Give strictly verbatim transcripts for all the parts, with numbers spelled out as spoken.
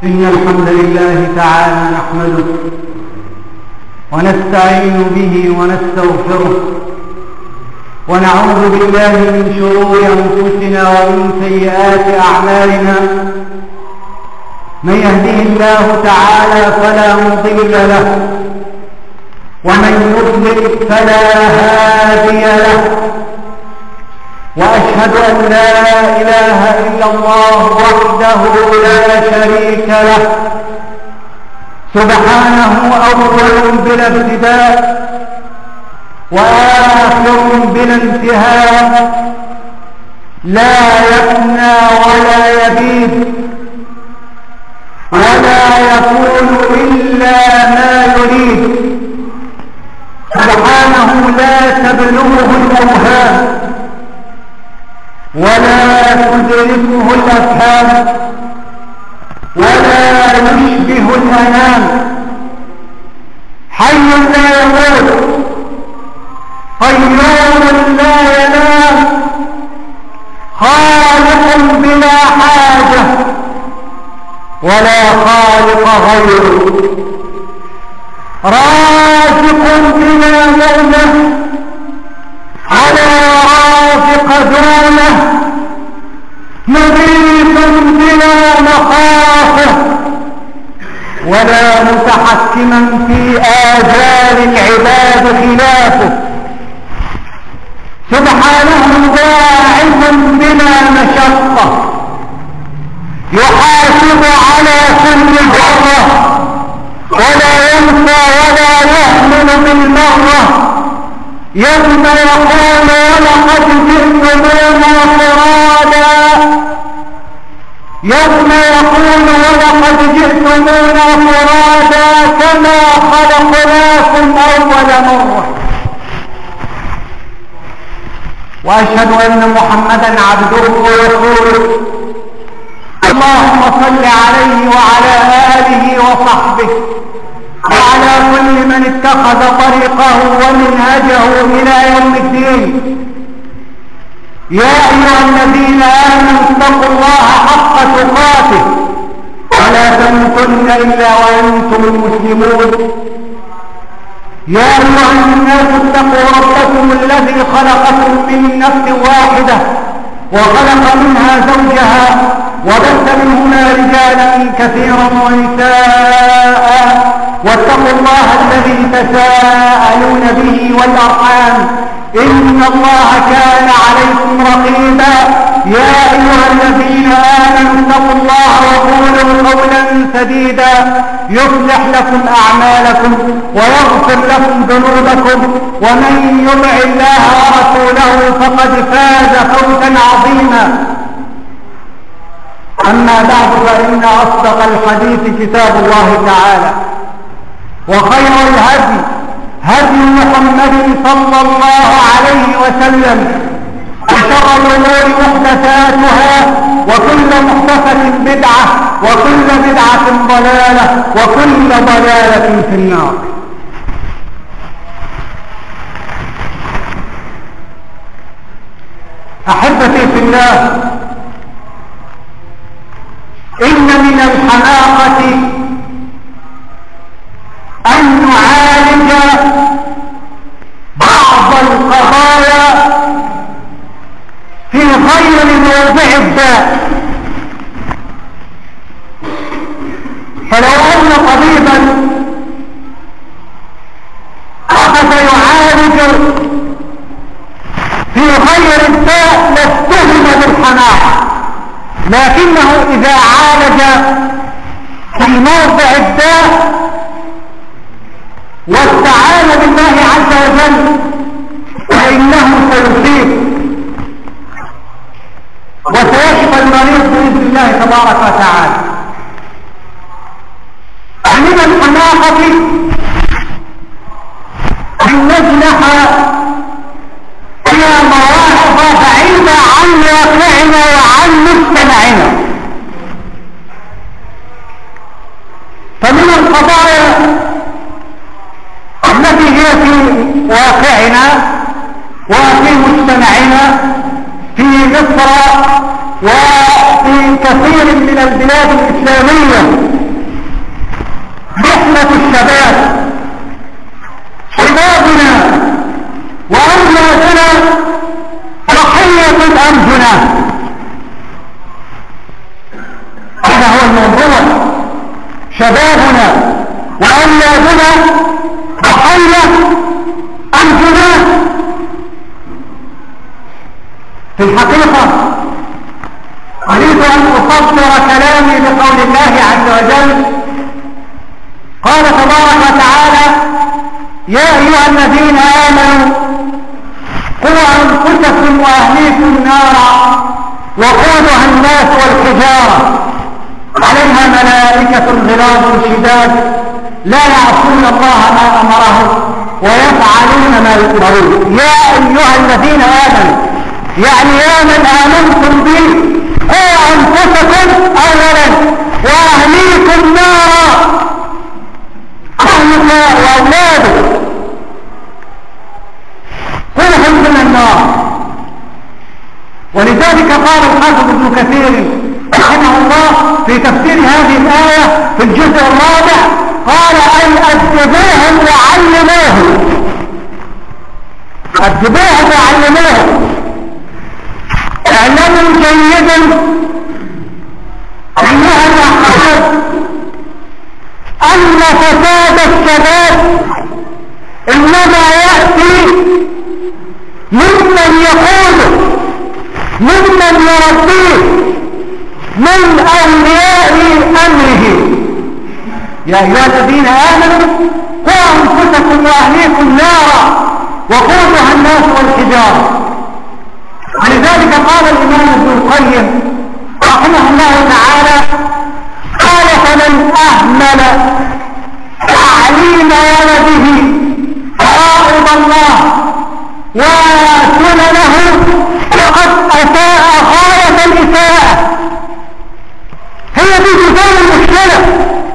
إن الحمد لله تعالى نحمده ونستعين به ونستغفره ونعوذ بالله من شرور أنفسنا ومن سيئات أعمالنا. من يهده الله تعالى فلا مضل له ومن يضلل فلا هادي له، وأشهد أن لا إله إلا الله وحده لا شريك له سبحانه أول بلا ابتداء وآخر بلا انتهاء، لا يفنى ولا يبيد ولا يكون إلا ما يريد. سبحانه لا تبلغه الأوهام ولا تدركه الأفهام ولا يشبه الأنام. حي لا يموت، قيوم لا ينام، خالق بلا حاجة ولا خالق غيره، رازق بلا مؤنة على رازق دونه، مغيث بلا مخافة ولا متحكما في آجال العباد خلافه. سبحانه داعم بلا مشقة، يحاسب على كل ذرة ولا ينسى ولا يهمل بالمرة. يوم يقول ولقد جئتمونا فرادا، يوم يقول ولقد جئتمونا فرادا كما خلقناكم أول مرة. وأشهد أن محمدا عبده ورسوله. اللهم صل عليه وعلى آله وصحبه وعلى كل من اتخذ طريقه ومنهجه إلى يوم الدين. يا أيها الذين آمنوا اتقوا الله حق تقاته ولا تموتن إلا وأنتم مسلمون. يا أيها الناس اتقوا ربكم الذي خلقكم من نفس واحدة وخلق منها زوجها وبث منهما رجالا كثيرا ونساء، واتقوا الله الذي تساءلون به والأرحام إن الله كان عليكم رقيبا. يا أيها الذين آمنوا اتقوا الله وقولوا قولا سديدا يصلح لكم أعمالكم ويغفر لكم ذنوبكم، ومن يطع الله ورسوله فقد فاز فوزا عظيما. أما بعد، فإن أصدق الحديث كتاب الله تعالى، وخير الهدي هدي محمد صلى الله عليه وسلم، وشر الأمور محدثاتها وكل محدثة بدعة وكل بدعة ضلالة وكل ضلالة في النار. أحبتي في الله، إن من الحماقة أن نعالج بعض القضايا في غير موضع الداء. فلو أن طبيبا أخذ يعالج في غير الداء لاتهم بالحماقة، لكنه إذا عالج في موضع الداء واستعان بالله عز وجل فإنه سيصيب وسيشفى المريض بإذن الله تبارك وتعالى. من الحماقة أن نجنح إلى مواقف بعيدة عن واقعنا وعن مجتمعنا. فمن القضايا التي هي في واقعنا وفي مجتمعنا في مصر وفي كثير من البلاد الإسلامية رحلة الشباب، شبابنا وأولادنا ضحية أمجنا. هذا هو الموضوع، شبابنا وأولادنا ضحية أمجنا. في الحقيقة أريد أن أصدر كلامي بقول الله عز وجل، قال تبارك وتعالى: يا أيها الذين آمنوا قوا أنفسكم وأهليكم نارا وقودها الناس والحجارة عليها ملائكة غلاظ شداد لا يعصون الله ما أمرهم ويفعلون ما يؤمرون. يا أيها الذين آمنوا، يعني يا من آمنتم بي، قوا أنفسكم أولا وأهليكم نارا، أهلك وأولادك قوهم من النار. ولذلك قال الحافظ ابن كثير رحمه الله في تفسير هذه الآية في الجزء الرابع، قال: أي أدبوهم وعلموهم، أدبوهم وعلموهم. اعلموا جيدا أيها الأحباب أن فساد الشباب إنما يأتي ممن يقوله، ممن يربيه، من أولياء أمره. يا أيها الذين آمنوا قوا أنفسكم وأهليكم نارا وقودها الناس والحجارة. ولذلك قال الإمام ابن القيم رحمه الله تعالى، قال: فمن أهمل تعليم ولده فرائض الله وسننه فقد أساء غاية الإساءة. هي دي جذور المشكلة.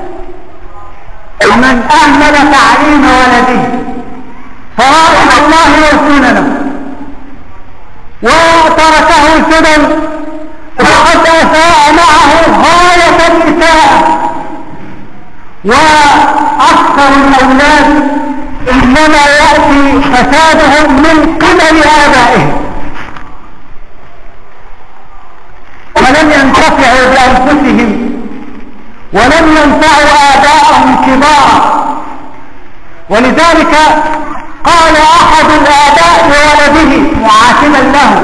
ومن أهمل تعليم ولده فرائض الله وسننه وتركه سدى فقد أساء معه غاية الإساءة. وأكثر الأولاد إنما يأتي فسادهم من قبل آبائهم، ولم ينتفعوا بأنفسهم ولم ينفعوا آباءهم كبارا. ولذلك قال أحد الآباء لولده معاتبا له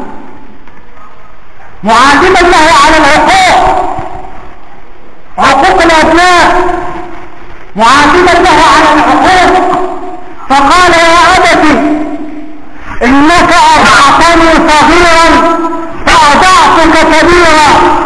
معاتبا له على العقوق، عقوق الأبناء، معاتبا له على العقوق، فقال: يا أبت إنك أرضعتني صغيرا فأرضعتك كبيرا،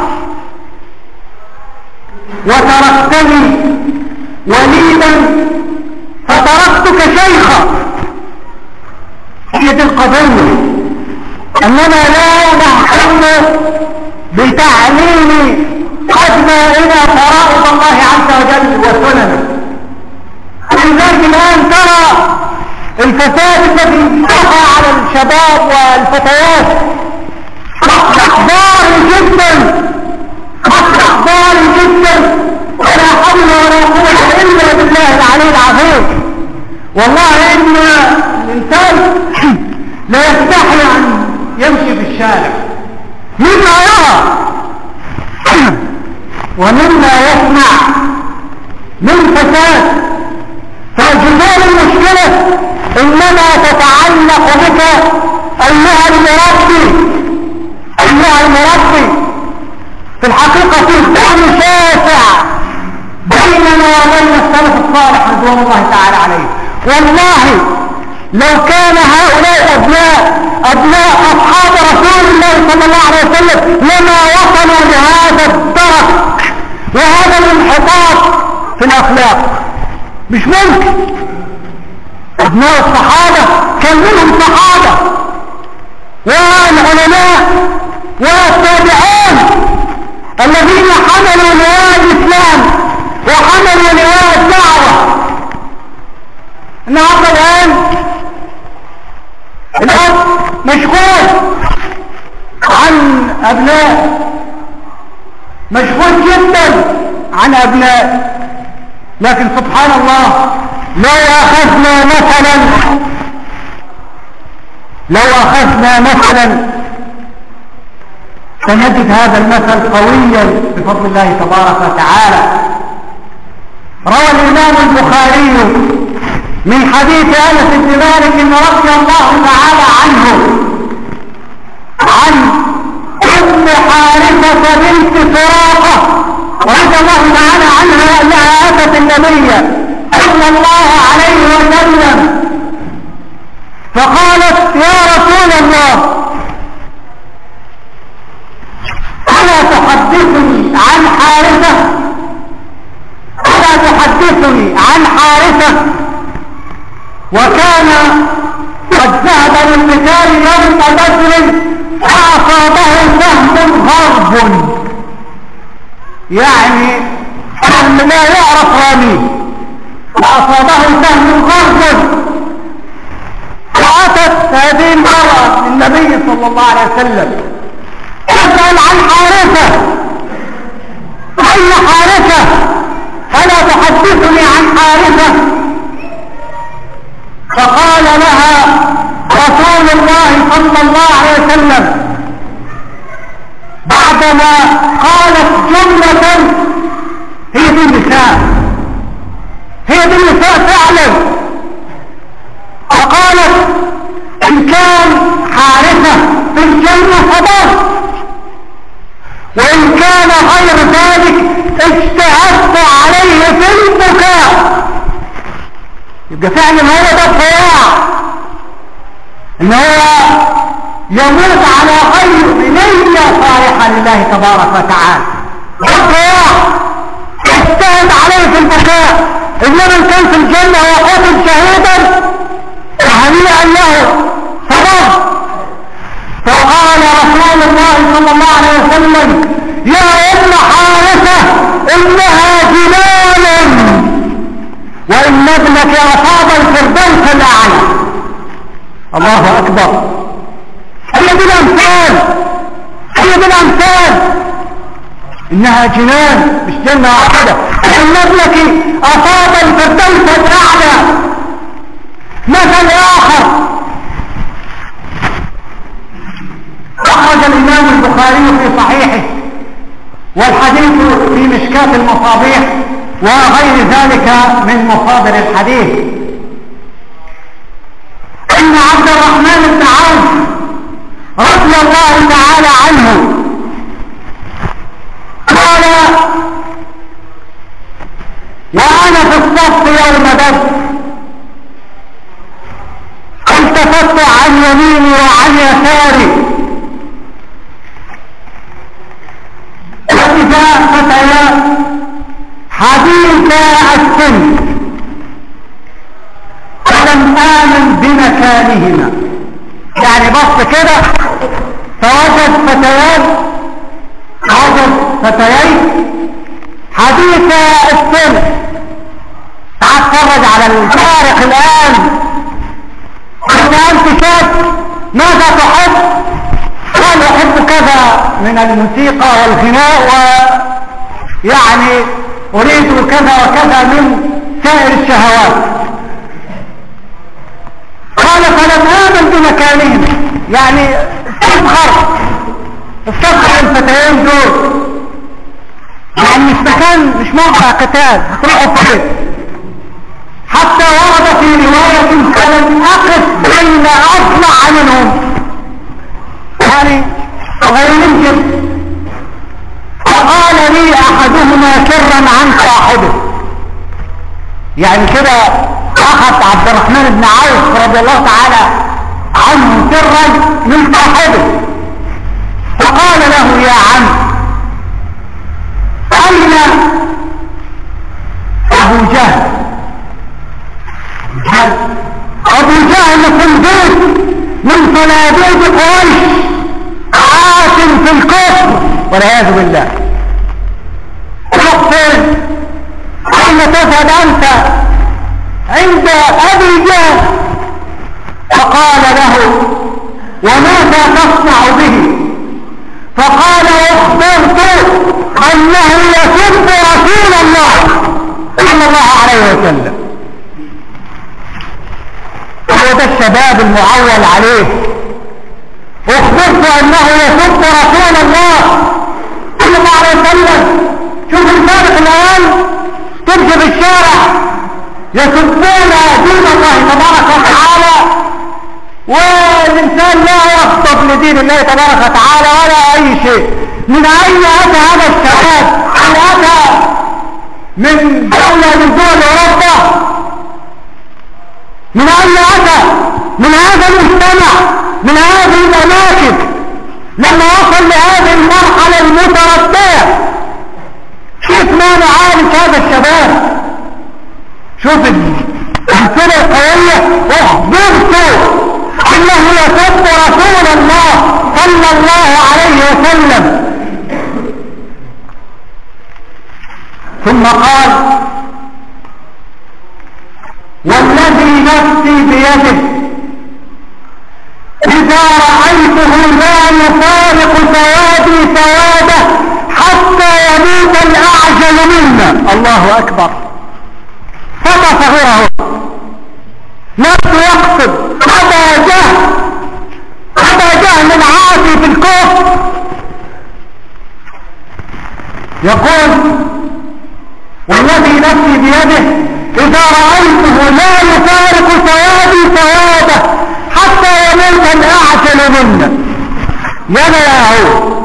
وتركتني وليدا فتركتك شيخا. هي دي القضية، أننا لا نهتم بتعليم أبنائنا فرائض الله عز وجل وسننه. ولذلك الآن ترى الفساد الذي وقع على الشباب والفتيات أصبح ضار جدا، أصبح ضار جدا، ولا حول ولا قوة إلا بالله العلي العظيم. والله إن الإنسان لا يستحي أن يمشي في الشارع مما يرى ومما يسمع من فساد. فجذور المشكلة إنما تتعلق بك أيها المربي، أيها المربي. في الحقيقة في الدعم شاسع بيننا وبين السلف الصالح رضوان الله تعالى عليه. والله لو كان هؤلاء أبناء أبناء أصحاب رسول الله صلى الله عليه وسلم لما وصلوا لهذا الدرك وهذا الانحطاط في الأخلاق. مش ممكن. أبناء الصحابة كان منهم صحابة والعلماء والتابعون الذين حملوا لواء الإسلام وحملوا لواء الدعوة. النهارده الآن الأب مشغول عن أبناء مشغول جدا عن أبنائه. لكن سبحان الله لو أخذنا مثلا لو أخذنا مثلا سنجد هذا المثل قويا بفضل الله تبارك وتعالى. روى الإمام البخاري من حديث أنس بن مالك رضي الله تعالى عنه عن أم حارثة بنت سراقة رضي الله تعالى عنها أنها أتت النبي صلى الله عليه وسلم فقالت يا رسول الله ألا تحدثني عن حارثة ألا تحدثني عن حارثة وكان قد ذهب للقتال يوم بدر فأصابه سهم غرب، يعني سهم لا يعرف راميه، فأصابه سهم غرب. فأتت هذه المرأة النبي صلى الله عليه وسلم تسأل عن حارثة، أين حارثة؟ ألا تحدثني عن حارثة؟ فقال لها رسول الله صلى الله عليه وسلم بعدما قالت جملة هي دي النساء هي دي النساء فعلا، فقالت إن كان حارثة في الجنة فضل، وإن كان غير ذلك اجتهدت عليه في البكاء. يبقى فعلا هو ده الضياع، ان هو يموت على غير نية صالحة لله تبارك وتعالى. الضياع اجتهد عليه في البكاء، انما ان كان في الجنة وقتل شهيدا فهنيئا له صبر. فقال رسول الله صلى الله عليه وسلم يا ام حارثة انها جنان، وان ابنك اصاب الفردوس الاعلى. الله اكبر. هي دي الامثال هي دي الامثال انها جنان مش جنة واحدة، وان ابنك اصاب الفردوس الاعلى. مثل اخر أخرج الإمام البخاري في صحيحه والحديث في مشكاة المصابيح وغير ذلك من مصادر الحديث أن عبد الرحمن بن عوف رضي الله تعالى عنه قال وأنا في الصف يوم بدر التفت عن يميني وعن يساري وإذا فتيات حديثا السن فلم آمن بمكانهما، يعني بص كده فوجد فتيات وجد فتيين حديثا السن. تعال اتفرج على الفارق الآن. إذا أنت شاب ماذا تحب؟ قال أحب كذا من الموسيقى والغناء، ويعني أريد كذا وكذا من سائر الشهوات. قال فلم آمن بمكانهم، يعني استفخر استفخر الفتيين دول، يعني مش مكان مش موقع قتال هتروحوا فين. حتى ورد في رواية فلم أقف بين أطلع منهم، يعني غير ممكن. فقال لي أحدهما سرا عن صاحبه، يعني كده أخذ عبد الرحمن بن عوف رضي الله تعالى عنه سرا من صاحبه، فقال له يا عم أين أبو جهل؟ أبو جهل صندوق من صناديق قريش عاصم في الكفر والعياذ بالله. روح فين؟ أين تذهب أنت؟ عند أبي جهل. فقال له وماذا تصنع به؟ فقال اخبرت انه يسب رسول الله صلى الله عليه وسلم. هو ده الشباب المعول عليه. اخبرت انه يسب رسول الله صلى الله عليه وسلم. شوف الفارق الان، تمشي في الشارع يسبون دين الله تبارك وتعالى، والإنسان لا يخطب لدين الله تبارك وتعالى ولا أي شيء. من أين أتى هذا الشباب؟ هل أتى من دولة من دول أوروبا؟ من أين أتى؟ من هذا المجتمع، من هذه الأماكن. لما وصل لهذه المرحلة المتردية كيف ما نعالج هذا الشباب؟ شوف الأمثلة القوية. واخبرت انه يسب رسول الله صلى الله عليه وسلم. ثم قال والذي نفسي بيده اذا رأيته لا يفارق سوادي سواده حتى يموت الاعجل منا. الله اكبر. فتى صغيره نفسه يقصد أبا جهل، أبا جهل العاصي في الكفر، يقول والذي نفسي بيده إذا رأيته لا يفارق سوادي سواده حتى يموت الأعجل منا. يا يهود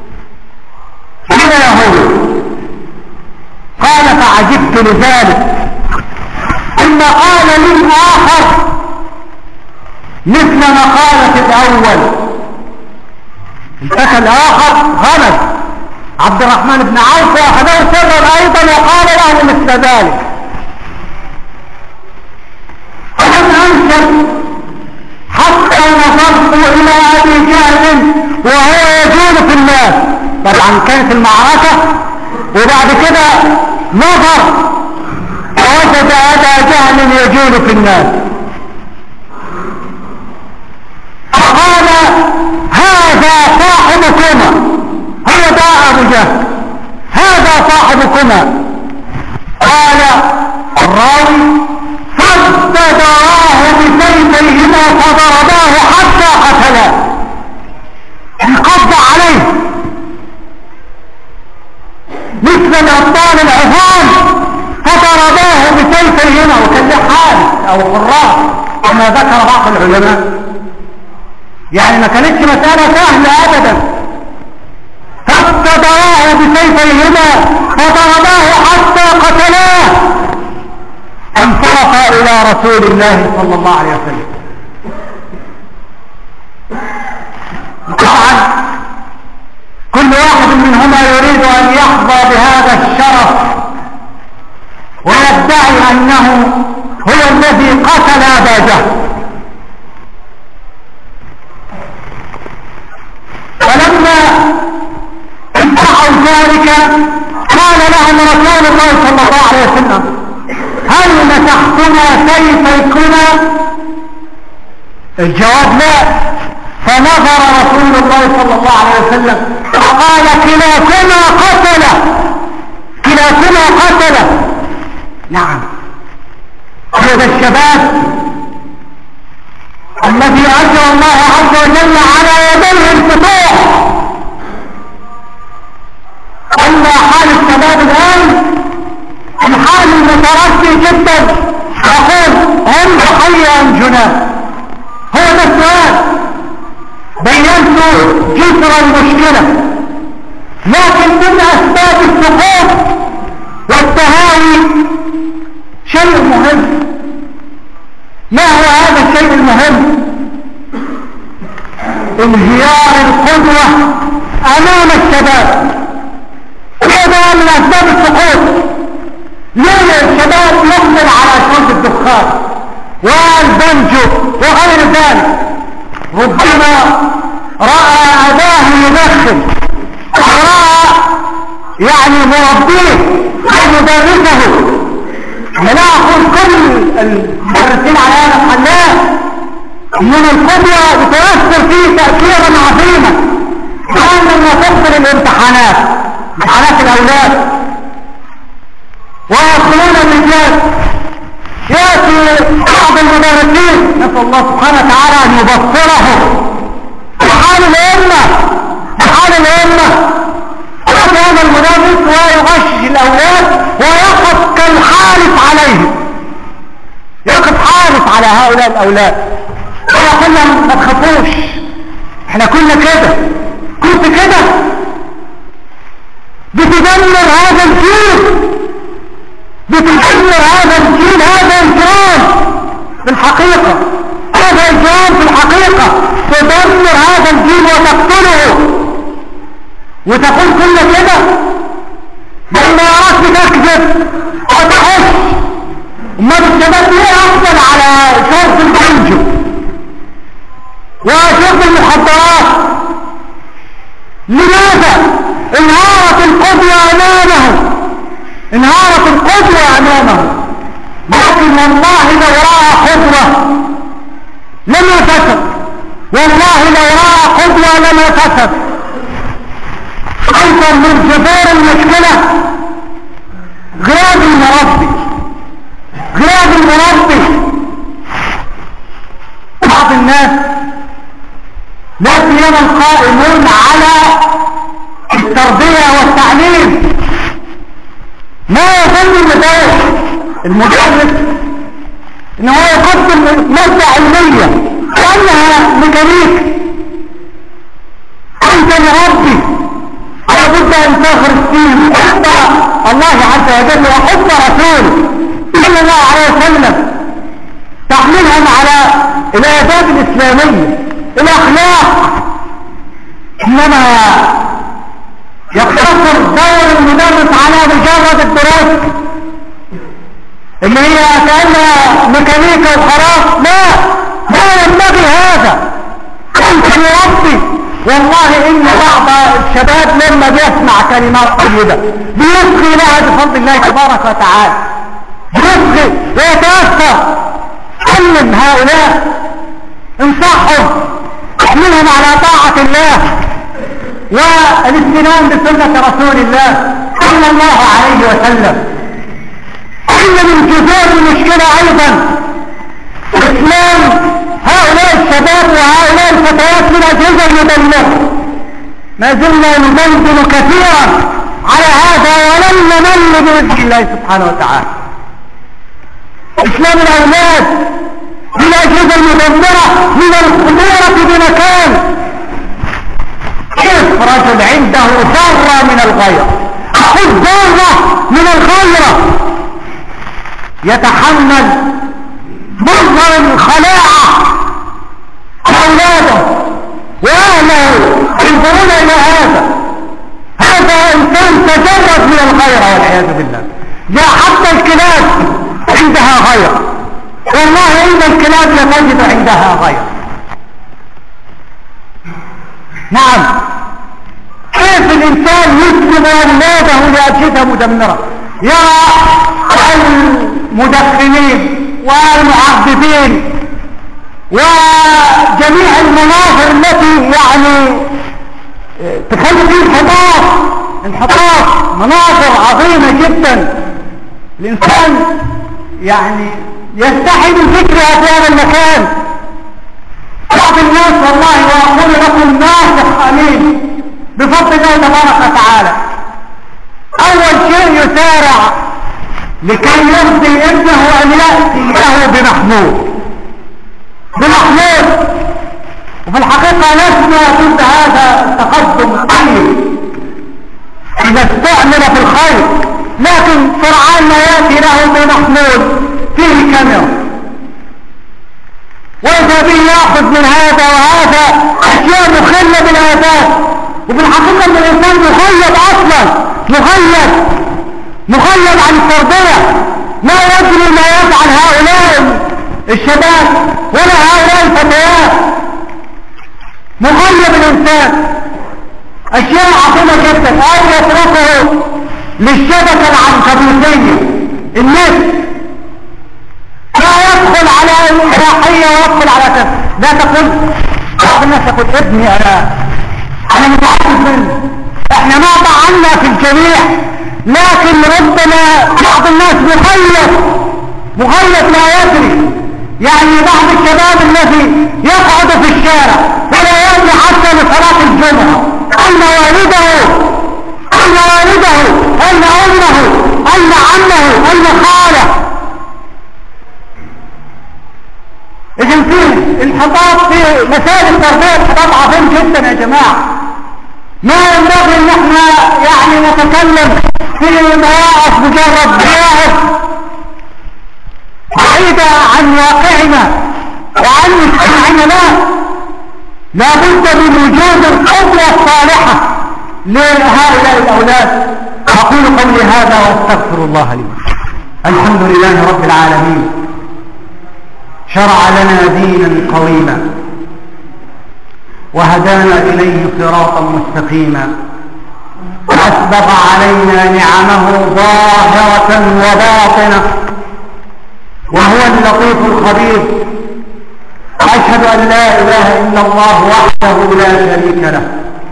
يا يهود. قال فعجبت لذلك ثم قال لي آخر مثل مقالة الأول. الفتى الآخر غمز عبد الرحمن بن عوف وأخذه سرا أيضا وقال له مثل ذلك. فلم أنشر حتى نظرت إلى أبي جهل وهو يجول في الناس. طبعا كانت المعركة وبعد كده نظر ووجد أبا جهل يجول في الناس فقال هذا صاحبكما. هو ده أبو جهل، هذا صاحبكما. قال الراوي فاستدراه بسيفيهما فضرباه حتى قتلاه. انقض عليه مثل الأبطال العظام فضرباه بسيفيهما. وكان له حارس او قراص كما ذكر بعض العلماء، يعني ما كانتش مسألة سهلة ابدا. فاستدراه بسيفيهما فضرباه حتى قتلاه. انصرف الى رسول الله صلى الله عليه وسلم. طبعا كل واحد منهما يريد ان يحظى بهذا الشرف ويدعي انه هو الذي قتل ابا جهل. فلما انتهوا ذلك قال لهم رسول الله صلى الله عليه وسلم هل مسحتما سيفيكما؟ الجواب لا. فنظر رسول الله صلى الله عليه وسلم فقال كلاكما قتل، كلاكما قتل. نعم، هذا الشباب الذي أجرى الله عز وجل على يديه الفتوح. أما حال الشباب الآن الحال المتردي جدا، يقول هم ضحية أم جناه؟ هو ده السؤال. بينت جسر المشكلة، لكن من أسباب السقوط والتهاوي شيء مهم. ما هو هذا الشيء المهم؟ انهيار القدوة امام الشباب. هذا من اسباب السقوط. ليه الشباب يقبل على شرب الدخان والبنجو وغير ذلك؟ ربما رأى أباه يدخن، ورأى يعني مربيه أو مدرسه. لا أقول كل المدرسين على هذا الحلال من القدوة بتأثر فيه تأثيرا عظيما، الآن لما تقبل الامتحانات امتحانات الأولاد ويدخلون الرجال يأتي بعض المدرسين نسأل الله سبحانه وتعالى أن يبصره بحال الأمة بحال الأمة يأتي هذا المدرس ويغشش الأولاد ويقف كالحارس عليهم يقف حارس على هؤلاء الأولاد ويقول لهم ما تخافوش احنا كنا كده كنت كده بتدمر هذا الجيل بتدمر هذا الجيل هذا إجرام في الحقيقة هذا إجرام في الحقيقة تدمر هذا الجيل وتقتله وتقول كنا كده لما يراك بتكذب وتحش وما بالشباب ليه أفضل على شرط البنجو وشرط المخدرات لماذا انهارت القدوة أمامه انهارت القدوة أمامه لكن والله لو رأى قدوة لما فسد والله لو رأى قدوة لما فسد أيضا من جذور المشكلة غياب المربي غياب المربي بعض الناس لا سيما القائمون على التربية والتعليم ما يظن المدرس المدرس ان هو يقدم مادة علمية كأنها ميكانيك انت مربي لابد ان تغرس فيه حب الله عز وجل وحب رسوله صلى الله عليه وسلم تحملهم على الآداب الإسلامية الأخلاق إنما يقتصر دور المدرس على مجرد الدروس اللي هي كأنها ميكانيكا وخلاص لا لا ينبغي هذا أنت مربي والله إن بعض الشباب لما بيسمع كلمات طيبة بيصغي لها بفضل الله تبارك وتعالى بيصغي ويتأثر علم هؤلاء انصحهم احملهم على طاعة الله والاستنان بسنة رسول الله صلى الله عليه وسلم. إن من جذور المشكلة أيضا إسلام هؤلاء الشباب وهؤلاء الفتيات من أجهزة المدمرة ما زلنا ندندن كثيرا على هذا ولن نمل بإذن الله سبحانه وتعالى. إسلام الأولاد من الأجهزة المدمرة من الخمورة بمكان كيف رجل عنده ذرة من الغيرة أخذ ذرة من الغيرة يتحمل منظر الخلاعة أولاده وأهله ينظرون إلى هذا هذا إنسان تجرد من الغيرة والعياذ بالله. لا حتى الكلاب عندها غيرة والله إن الكلاب لا تجد عندها غيرة. نعم كيف الإنسان يسلم أولاده لأجهزة مدمرة يرى المدخنين والمعذبين وجميع المناظر التي يعني تخلي فيه انحطاط انحطاط مناظر عظيمة جدا الإنسان يعني يستحي من ذكرها في هذا المكان. بعض الناس والله وأقول لكم ناصح أمين بفضل الله تبارك وتعالى أول شيء يسارع لكي يرضي ابنه أن يأتي له بمحمود بمحمود وفي الحقيقة لسنا ضد هذا التقدم الطيب إذا استعمل في الخير لكن سرعان ما يأتي له بمحمود فيه كاميرا وإذا به يأخذ من هذا وهذا أشياء مخلة بالآداب وفي الحقيقة أن الإنسان مخيب أصلا مخيب مخيب عن التربية لا يدري ما يفعل هؤلاء الشباب ولا هؤلاء الفتيات مخيب الإنسان أشياء عظيمة جدا أو يتركه للشبكة العنكبوتية النت لا يدخل على الإباحية ويدخل على كذا. لا تقول بعض الناس يقول ابني أنا انا متعجب منه. احنا ما طعنا في الجميع، لكن ربنا بعض الناس مخيف مخيف لا يدري. يعني بعض الشباب الذي يقعد في الشارع ولا يأتي حتى لصلاة الجمعة، أين والده أين والده أين أمه أين عمه أين خاله؟ إذن فيه انحطاط في مسائل التربية، انحطاط عظيم جدا يا جماعة. ما ينبغي ان احنا يعني نتكلم في مواقف مجرد مواقف بعيدة عن واقعنا وعن مجتمعنا. لا، لابد من وجود القدوة الصالحة لهؤلاء الأولاد. أقول قولي هذا وأستغفر الله لي. الحمد لله رب العالمين، شرع لنا دينا قويما وهدانا إليه صراطا مستقيما، وأسبغ علينا نعمه ظاهرة وباطنة، وهو اللطيف الخبير. أشهد أن لا إله إلا الله وحده لا شريك له،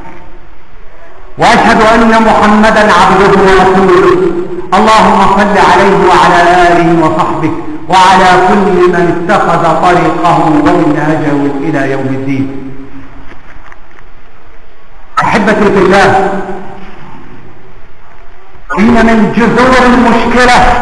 وأشهد أن محمدا عبده ورسوله. اللهم صل عليه وعلى آله وصحبه وعلى كل من اتخذ طريقه ومنهجه إلى يوم الدين. أحبتي في الله، إن من جذور المشكلة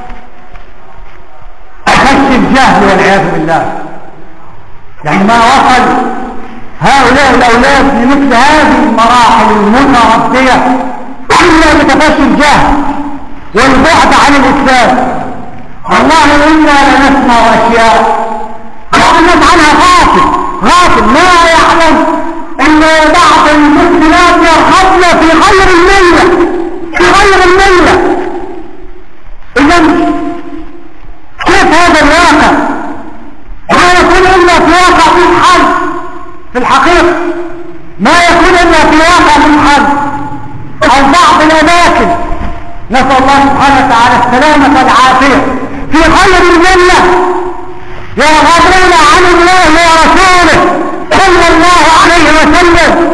أخذت الجهل والعياذ بالله. يعني ما وصل هؤلاء الأولاد لمثل هذه المراحل المتردية إلا بتفشي الجهل والبعد عن الإسلام. والله إنا لنسمع أشياء الناس عنها غافل غافل لا يعلم أن بعض المسلمات يرغبن في غير الملة في غير الملة. إذن كيف هذا الواقع؟ ما يكون إلا في واقع في الحل. في الحقيقة ما يكون إلا في واقع في الحل أو بعض الأماكن، نسأل الله سبحانه وتعالى السلامة والعافية، في غير الملة يرغبون عن الله ورسوله صلى الله عليه وسلم.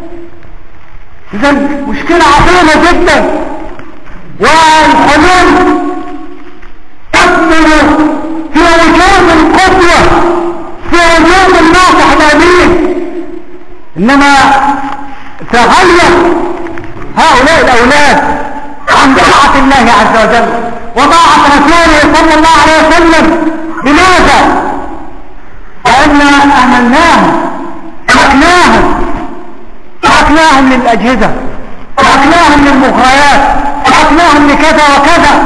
إذن مشكلة عظيمة جدا، والحلول تكمن في وجود القدوة، في وجود الناصح الأمين. إنما تغير هؤلاء الأولاد عن طاعة الله عز وجل وطاعة رسوله صلى الله عليه وسلم. لماذا؟ لأن أهملناهم، تركناهم تركناهم للأجهزة، تركناهم للمغريات، تركناهم لكذا وكذا.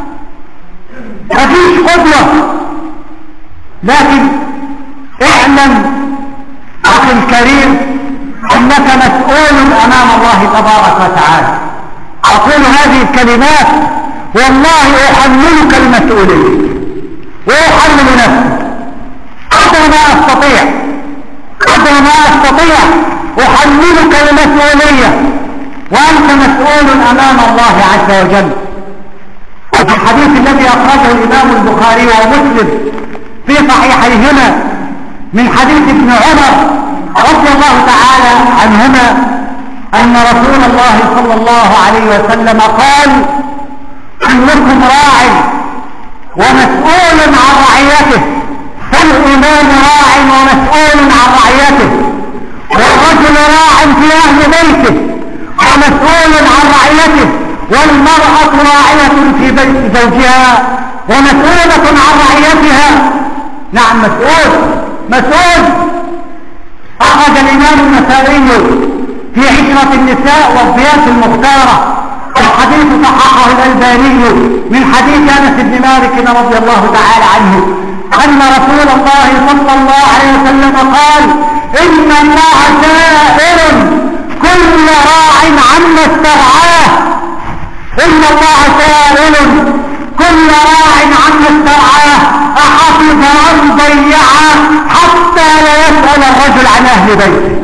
مفيش قدوة. لكن اعلم أخي الكريم أنك مسؤول أمام الله تبارك وتعالى. أقول هذه الكلمات والله أحملك المسؤولية وأحمل نفسي قدر ما أستطيع قدر ما أستطيع أحملك المسؤولية، وأنت مسؤول أمام الله عز وجل. وفي الحديث الذي أخرجه الإمام البخاري ومسلم في صحيحيهما من حديث ابن عمر رضي الله تعالى عنهما أن رسول الله صلى الله عليه وسلم قال: كلكم راع ومسؤول عن رعيته، فالإمام راع ومسؤول عن رعيته، والرجل راع في أهل بيته ومسؤول عن رعيته، والمرأة راعية في بيت زوجها ومسؤولة عن رعيتها. نعم، مسؤول مسؤول. أخرج الإمام النسائي في عشرة النساء والضياف المختارة، والحديث صححه الألباني من حديث أنس بن مالك رضي الله تعالى عنه أن رسول الله صلى الله عليه وسلم قال: إن الله سائل كل راع عما استرعاه. إن الله سائل كل راع عما استرعاه أحفظ أم ضيعه حتى لا يسأل الرجل عن أهل بيته.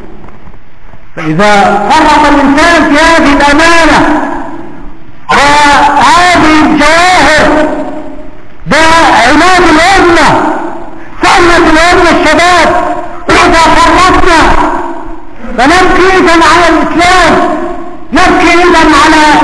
فإذا فرط الإنسان في هذه الأمانة وهذه الجواهر، ده عماد الأمة، سنة الأمة الشباب. إذا فرطنا فنبكي إذا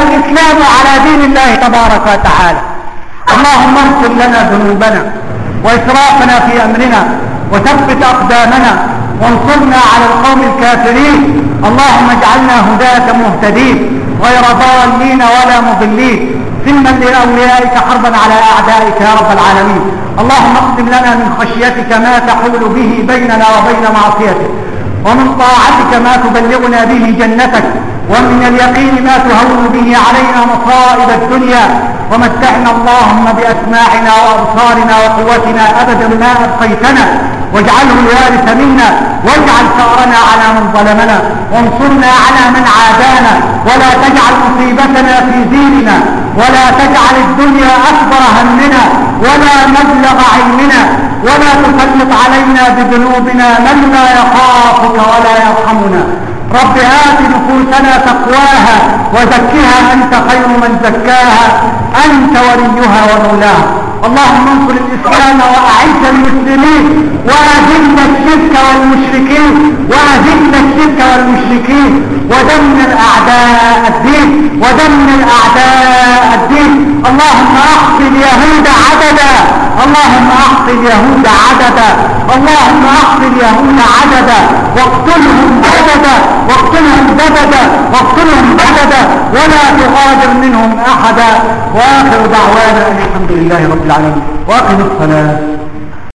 الإسلام على دين الله تبارك وتعالى. اللهم اغفر لنا ذنوبنا وإسرافنا في أمرنا وثبت أقدامنا وانصرنا على القوم الكافرين. اللهم اجعلنا هداة مهتدين غير ضالين ولا مضلين، سلما لأوليائك حربا على أعدائك يا رب العالمين. اللهم اقسم لنا من خشيتك ما تحول به بيننا وبين معصيتك، ومن طاعتك ما تبلغنا به جنتك، ومن اليقين ما تهون به علينا مصائب الدنيا. ومتعنا اللهم بأسماعنا وأبصارنا وقوتنا أبدا ما أبقيتنا، واجعله الوارث منا، واجعل ثأرنا على من ظلمنا، وانصرنا على من عادانا، ولا تجعل مصيبتنا في ديننا، ولا تجعل الدنيا أكبر همنا ولا مبلغ علمنا، ولا تسلط علينا بذنوبنا من لا يخافك ولا يرحمنا. رب آت نفوسنا تقواها وزكها أنت خير من زكاها، أنت وليها ومولاها. اللهم انصر الإسلام وأعز المسلمين، وأذل الشرك والمشركين، وأذل الشرك والمشركين، ودمر أعداء الدين، ودمر أعداء الدين. اللهم أحصي اليهود عددا، اللهم أحصي اليهود عددا، اللهم أحصي اليهود عددا، واقتلهم عددا، واقتلهم بددا، واقتلهم بددا، ولا تغادر منهم أحدا. وآخر دعوانا الحمد لله رب العالمين، وأقم الصلاة.